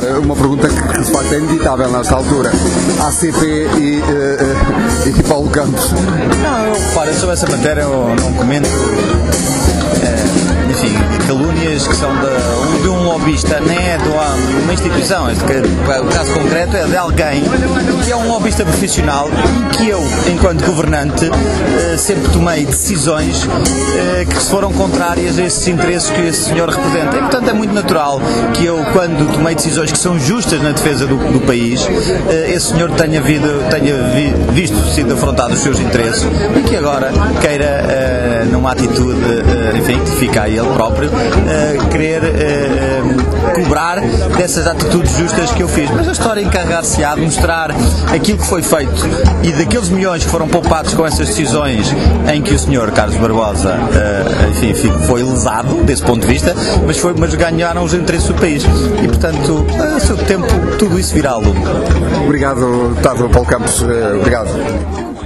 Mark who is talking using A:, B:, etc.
A: uma pergunta que de facto é inevitável nesta altura. ACP e Paulo Campos.
B: Não, eu reparo, sobre essa matéria eu não comento. Enfim, calúnias que são de um lobista, nem é de uma instituição. O caso concreto é de alguém que é um lobista profissional e que eu, enquanto governante, sempre tomei decisões que foram contrárias a esses interesses que esse senhor representa. E, portanto, é muito natural que eu, quando tomei decisões que são justas na defesa do país, esse senhor tenha visto sido afrontado os seus interesses e que agora queira, numa atitude, enfim, que fica a ele próprio, querer cobrar dessas atitudes justas que eu fiz. Mas a história encarregar-se-á de mostrar aquilo que foi feito e daqueles milhões que foram poupados com essas decisões em que o senhor Carlos Barbosa, enfim, foi lesado desse ponto de vista, mas ganharam os interesses do país. E, portanto, a seu tempo, tudo isso virá à lume.
A: Obrigado, deputado Paulo Campos. Obrigado.